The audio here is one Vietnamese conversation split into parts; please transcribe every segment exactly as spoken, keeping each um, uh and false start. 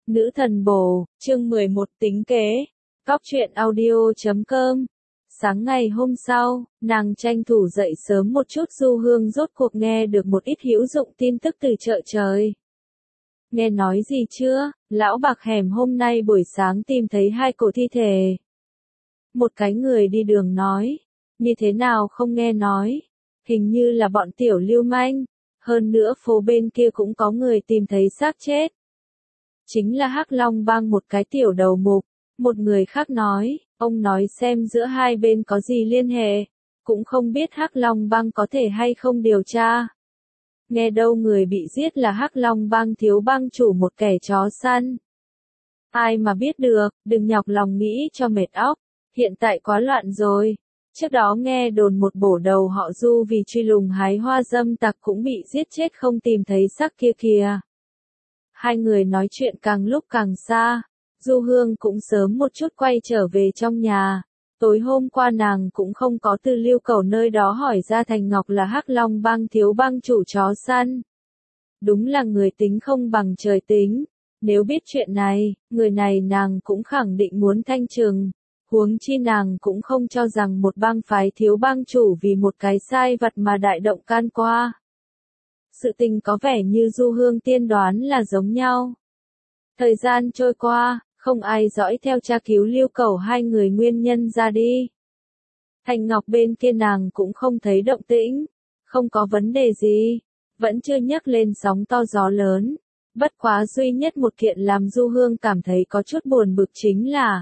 Nữ thần bổ, chương mười một tính kế. Cóc truyện audio chấm com. Sáng ngày hôm sau, nàng tranh thủ dậy sớm một chút. Du Hương rốt cuộc nghe được một ít hữu dụng tin tức từ chợ trời. Nghe nói gì chưa? Lão bạc hẻm hôm nay buổi sáng tìm thấy hai cổ thi thể. Một cái người đi đường nói, như thế nào không nghe nói, hình như là bọn tiểu lưu manh, hơn nữa phố bên kia cũng có người tìm thấy xác chết. Chính là Hắc Long Bang một cái tiểu đầu mục. Một người khác nói, ông nói xem giữa hai bên có gì liên hệ, cũng không biết Hắc Long Bang có thể hay không điều tra. Nghe đâu người bị giết là Hắc Long Bang thiếu bang chủ một kẻ chó săn. Ai mà biết được, đừng nhọc lòng nghĩ cho mệt óc, hiện tại quá loạn rồi. Trước đó nghe đồn một bổ đầu họ Du vì truy lùng hái hoa dâm tặc cũng bị giết chết không tìm thấy xác kia kìa. Hai người nói chuyện càng lúc càng xa, Du Hương cũng sớm một chút quay trở về trong nhà. Tối hôm qua nàng cũng không có từ Lưu Cầu nơi đó hỏi ra Thành Ngọc là Hắc Long Bang thiếu bang chủ chó săn. Đúng là người tính không bằng trời tính. Nếu biết chuyện này, người này nàng cũng khẳng định muốn thanh trừng. Huống chi nàng cũng không cho rằng một bang phái thiếu bang chủ vì một cái sai vặt mà đại động can qua. Sự tình có vẻ như Du Hương tiên đoán là giống nhau. Thời gian trôi qua, không ai dõi theo tra cứu Lưu Cầu hai người nguyên nhân ra đi. Thành Ngọc bên kia nàng cũng không thấy động tĩnh, không có vấn đề gì, vẫn chưa nhấc lên sóng to gió lớn. Bất quá duy nhất một kiện làm Du Hương cảm thấy có chút buồn bực chính là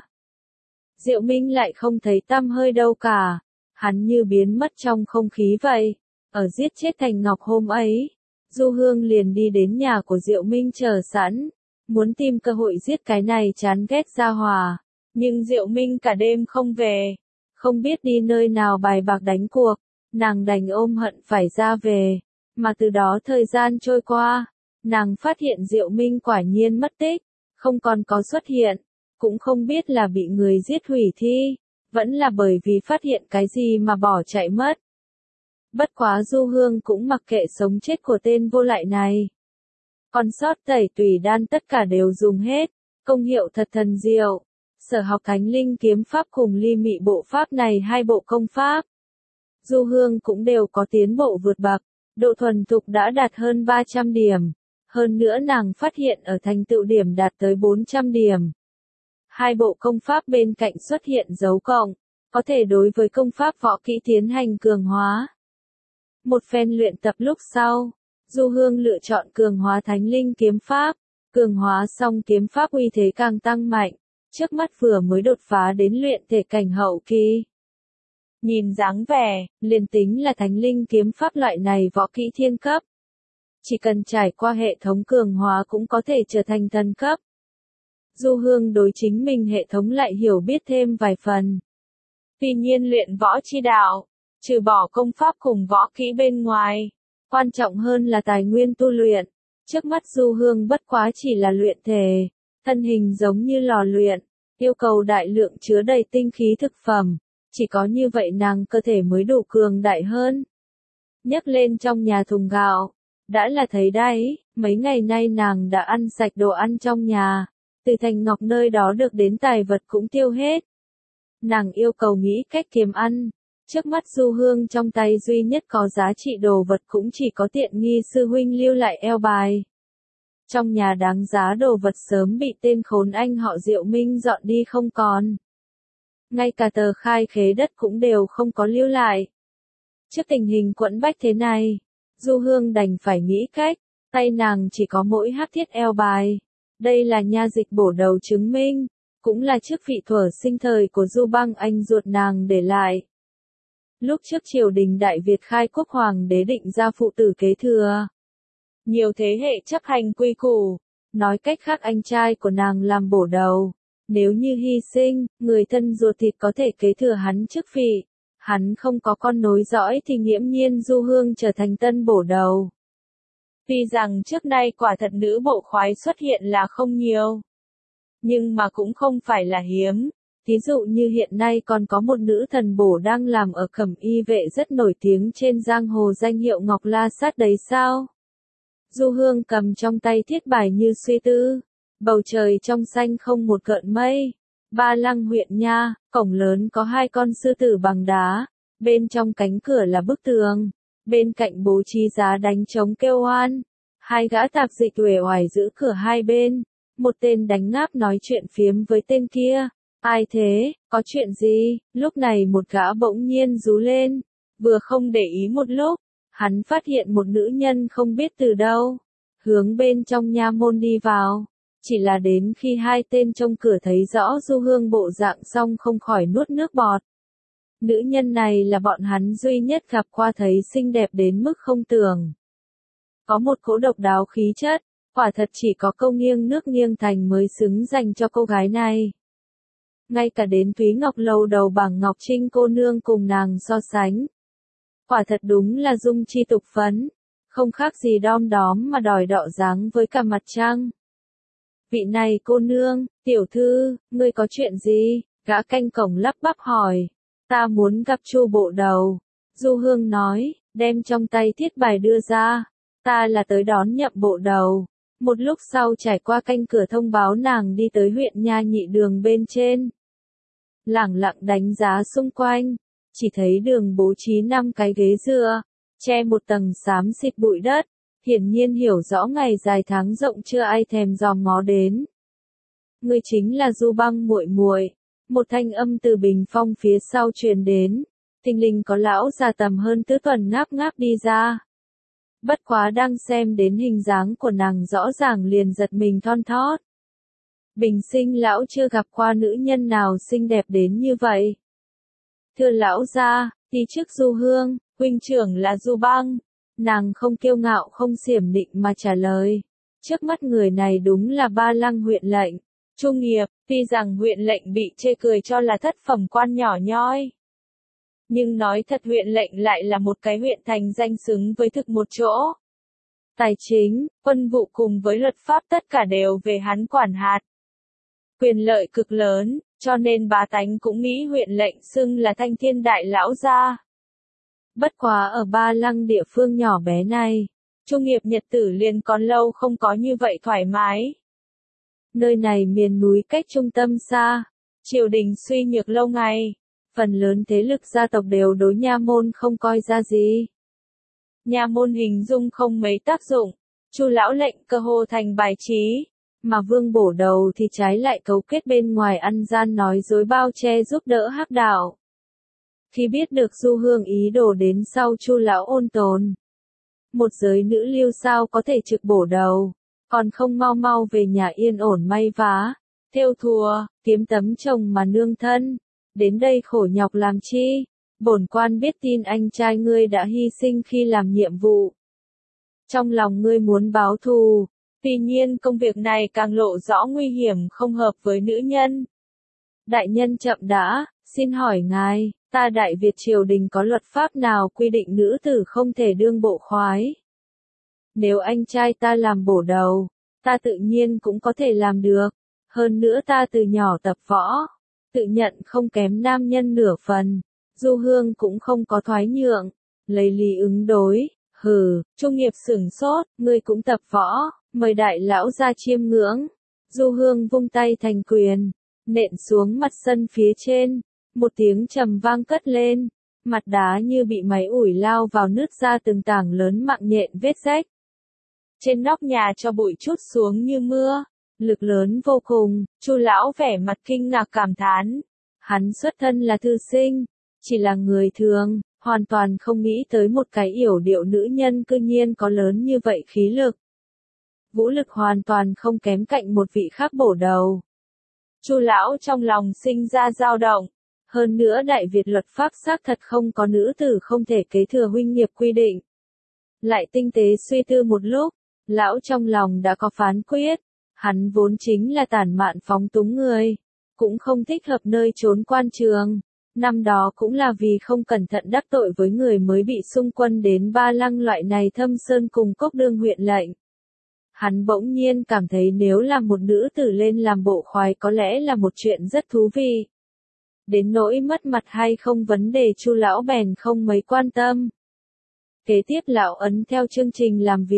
Diệu Minh lại không thấy tăm hơi đâu cả, hắn như biến mất trong không khí vậy. Ở giết chết Thành Ngọc hôm ấy, Du Hương liền đi đến nhà của Diệu Minh chờ sẵn, muốn tìm cơ hội giết cái này chán ghét gia hỏa. Nhưng Diệu Minh cả đêm không về, không biết đi nơi nào bài bạc đánh cuộc, nàng đành ôm hận phải ra về. Mà từ đó thời gian trôi qua, nàng phát hiện Diệu Minh quả nhiên mất tích, không còn có xuất hiện, cũng không biết là bị người giết hủy thi, vẫn là bởi vì phát hiện cái gì mà bỏ chạy mất. Bất quá Du Hương cũng mặc kệ sống chết của tên vô lại này. Còn sót tẩy tùy đan tất cả đều dùng hết, công hiệu thật thần diệu. Sở học Thánh Linh kiếm pháp cùng Ly Mị bộ pháp này hai bộ công pháp, Du Hương cũng đều có tiến bộ vượt bậc, độ thuần thục đã đạt hơn ba trăm điểm. Hơn nữa nàng phát hiện ở thành tựu điểm đạt tới bốn trăm điểm. Hai bộ công pháp bên cạnh xuất hiện dấu cộng, có thể đối với công pháp võ kỹ tiến hành cường hóa. Một phen luyện tập lúc sau, Du Hương lựa chọn cường hóa Thánh Linh kiếm pháp, cường hóa xong kiếm pháp uy thế càng tăng mạnh, trước mắt vừa mới đột phá đến luyện thể cảnh hậu kỳ. Nhìn dáng vẻ, liền tính là Thánh Linh kiếm pháp loại này võ kỹ thiên cấp, chỉ cần trải qua hệ thống cường hóa cũng có thể trở thành thần cấp. Du Hương đối chính mình hệ thống lại hiểu biết thêm vài phần. Tuy nhiên luyện võ chi đạo, trừ bỏ công pháp cùng võ kỹ bên ngoài, quan trọng hơn là tài nguyên tu luyện. Trước mắt Du Hương bất quá chỉ là luyện thể, thân hình giống như lò luyện, yêu cầu đại lượng chứa đầy tinh khí thực phẩm, chỉ có như vậy nàng cơ thể mới đủ cường đại hơn. Nhấc lên trong nhà thùng gạo, đã là thấy đấy, mấy ngày nay nàng đã ăn sạch đồ ăn trong nhà, từ Thành Ngọc nơi đó được đến tài vật cũng tiêu hết. Nàng yêu cầu nghĩ cách kiếm ăn. Trước mắt Du Hương trong tay duy nhất có giá trị đồ vật cũng chỉ có tiện nghi sư huynh lưu lại eo bài. Trong nhà đáng giá đồ vật sớm bị tên khốn anh họ Diệu Minh dọn đi không còn. Ngay cả tờ khai khế đất cũng đều không có lưu lại. Trước tình hình quẫn bách thế này, Du Hương đành phải nghĩ cách, tay nàng chỉ có mỗi hắc thiết eo bài. Đây là nha dịch bổ đầu chứng minh, cũng là chức vị thuở sinh thời của Du Bang anh ruột nàng để lại. Lúc trước triều đình Đại Việt khai quốc hoàng đế định ra phụ tử kế thừa. Nhiều thế hệ chấp hành quy củ, nói cách khác anh trai của nàng làm bổ đầu. Nếu như hy sinh, người thân ruột thịt có thể kế thừa hắn chức vị. Hắn không có con nối dõi thì nghiễm nhiên Du Hương trở thành tân bổ đầu. Tuy rằng trước nay quả thật nữ bộ khoái xuất hiện là không nhiều, nhưng mà cũng không phải là hiếm. Ví dụ như hiện nay còn có một nữ thần bổ đang làm ở Cẩm Y vệ rất nổi tiếng trên giang hồ danh hiệu Ngọc La Sát đấy sao? Du Hương cầm trong tay thiết bài như suy tư, Bầu trời trong xanh không một gợn mây. Ba Lăng huyện nha, cổng lớn có hai con sư tử bằng đá, bên trong cánh cửa là bức tường, bên cạnh bố trí giá đánh trống kêu oan. Hai gã tạp dịch uể oải giữ cửa hai bên, một tên đánh ngáp nói chuyện phiếm với tên kia. Ai thế, có chuyện gì? Lúc này một gã bỗng nhiên rú lên, vừa không để ý một lúc, hắn phát hiện một nữ nhân không biết từ đâu, hướng bên trong nha môn đi vào. Chỉ là đến khi hai tên trong cửa thấy rõ Du Hương bộ dạng xong không khỏi nuốt nước bọt. Nữ nhân này là bọn hắn duy nhất gặp qua thấy xinh đẹp đến mức không tưởng. Có một cỗ độc đáo khí chất, quả thật chỉ có câu nghiêng nước nghiêng thành mới xứng dành cho cô gái này. Ngay cả đến Thúy Ngọc Lầu đầu bảng Ngọc Trinh cô nương cùng nàng so sánh. Quả thật đúng là dung chi tục phấn, không khác gì đom đóm mà đòi đọ dáng với cả mặt trăng. Vị này cô nương, tiểu thư, ngươi có chuyện gì? Gã canh cổng lắp bắp hỏi. Ta muốn gặp Chu bộ đầu. Du Hương nói, đem trong tay thiết bài đưa ra. Ta là tới đón nhậm bộ đầu. Một lúc sau trải qua canh cửa thông báo nàng đi tới huyện nha nhị đường bên trên. Lẳng lặng đánh giá xung quanh, chỉ thấy đường bố trí năm cái ghế dựa, che một tầng xám xịt bụi đất. Hiển nhiên hiểu rõ ngày dài tháng rộng chưa ai thèm dòm ngó đến. Ngươi chính là Du Băng muội muội. Một thanh âm từ bình phong phía sau truyền đến. Thình lình có lão già tầm hơn tứ tuần ngáp ngáp đi ra. Bất quá đang xem đến hình dáng của nàng rõ ràng liền giật mình thon thót. Bình sinh lão chưa gặp qua nữ nhân nào xinh đẹp đến như vậy. Thưa lão gia, đi trước Du Hương, huynh trưởng là Du Băng. Nàng không kiêu ngạo không xiểm nịnh mà trả lời. Trước mắt người này đúng là Ba Lăng huyện lệnh. Chu Nghiệp, tuy rằng huyện lệnh bị chê cười cho là thất phẩm quan nhỏ nhoi. Nhưng nói thật huyện lệnh lại là một cái huyện thành danh xứng với thực một chỗ. Tài chính, quân vụ cùng với luật pháp tất cả đều về hắn quản hạt. Quyền lợi cực lớn, cho nên bá tánh cũng nghĩ huyện lệnh xưng là thanh thiên đại lão gia. Bất quá ở Ba Lăng địa phương nhỏ bé này, Chu Nghiệp nhật tử liền còn lâu không có như vậy thoải mái. Nơi này miền núi cách trung tâm xa, triều đình suy nhược lâu ngày, phần lớn thế lực gia tộc đều đối nha môn không coi ra gì. Nha môn hình dung không mấy tác dụng, Chu lão lệnh cơ hồ thành bài trí, mà Vương bổ đầu thì trái lại cấu kết bên ngoài ăn gian nói dối bao che giúp đỡ hắc đạo. Khi biết được Du Hương ý đồ đến sau Chu lão ôn tồn, một giới nữ lưu sao có thể trực bổ đầu, còn không mau mau về nhà yên ổn may vá, thêu thùa, kiếm tấm chồng mà nương thân, đến đây khổ nhọc làm chi? Bổn quan biết tin anh trai ngươi đã hy sinh khi làm nhiệm vụ. Trong lòng ngươi muốn báo thù, tuy nhiên công việc này càng lộ rõ nguy hiểm không hợp với nữ nhân. Đại nhân chậm đã, xin hỏi ngài, ta Đại Việt triều đình có luật pháp nào quy định nữ tử không thể đương bộ khoái? Nếu anh trai ta làm bổ đầu, ta tự nhiên cũng có thể làm được. Hơn nữa ta từ nhỏ tập võ, tự nhận không kém nam nhân nửa phần. Du Hương cũng không có thoái nhượng, lấy lý ứng đối. Hừ, Chu Nghiệp sửng sốt, ngươi cũng tập võ, mời đại lão ra chiêm ngưỡng. Du Hương vung tay thành quyền, nện xuống mặt sân phía trên, một tiếng trầm vang cất lên, mặt đá như bị máy ủi lao vào nứt ra từng tảng lớn mạng nhện vết rách. Trên nóc nhà cho bụi chút xuống như mưa, lực lớn vô cùng. Chu lão vẻ mặt kinh ngạc cảm thán, hắn xuất thân là thư sinh, chỉ là người thường, hoàn toàn không nghĩ tới một cái yểu điệu nữ nhân cư nhiên có lớn như vậy khí lực. Vũ lực hoàn toàn không kém cạnh một vị khác bổ đầu. Chu lão trong lòng sinh ra dao động, hơn nữa Đại Việt luật pháp xác thật không có nữ tử không thể kế thừa huynh nghiệp quy định. Lại tinh tế suy tư một lúc, lão trong lòng đã có phán quyết, hắn vốn chính là tản mạn phóng túng người, cũng không thích hợp nơi trốn quan trường. Năm đó cũng là vì không cẩn thận đắc tội với người mới bị xung quân đến Ba Lăng loại này thâm sơn cùng cốc đương huyện lệnh. Hắn bỗng nhiên cảm thấy nếu là một nữ tử lên làm bộ khoái có lẽ là một chuyện rất thú vị. Đến nỗi mất mặt hay không vấn đề Chu lão bèn không mấy quan tâm. Kế tiếp lão ấn theo chương trình làm việc,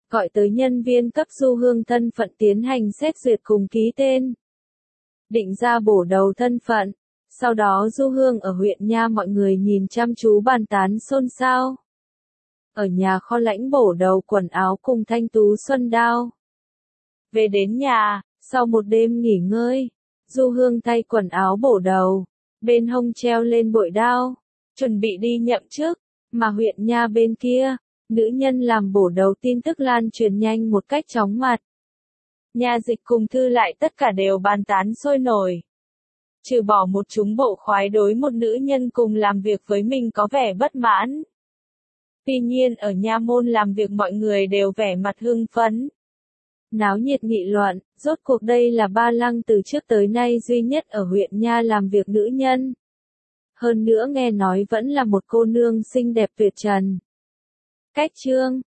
gọi tới nhân viên cấp Du Hương thân phận tiến hành xét duyệt cùng ký tên. Định ra bổ đầu thân phận. Sau đó Du Hương ở huyện nha mọi người nhìn chăm chú bàn tán xôn xao. Ở nhà kho lãnh bổ đầu quần áo cùng thanh tú xuân đao. Về đến nhà, sau một đêm nghỉ ngơi, Du Hương thay quần áo bổ đầu, bên hông treo lên bội đao, chuẩn bị đi nhậm chức, mà huyện nha bên kia, nữ nhân làm bổ đầu tin tức lan truyền nhanh một cách chóng mặt. Nha dịch cùng thư lại tất cả đều bàn tán sôi nổi. Trừ bỏ một chúng bộ khoái đối một nữ nhân cùng làm việc với mình có vẻ bất mãn. Tuy nhiên ở nha môn làm việc mọi người đều vẻ mặt hưng phấn. Náo nhiệt nghị luận, rốt cuộc đây là Ba Lăng từ trước tới nay duy nhất ở huyện nha làm việc nữ nhân. Hơn nữa nghe nói vẫn là một cô nương xinh đẹp tuyệt trần. Cách chương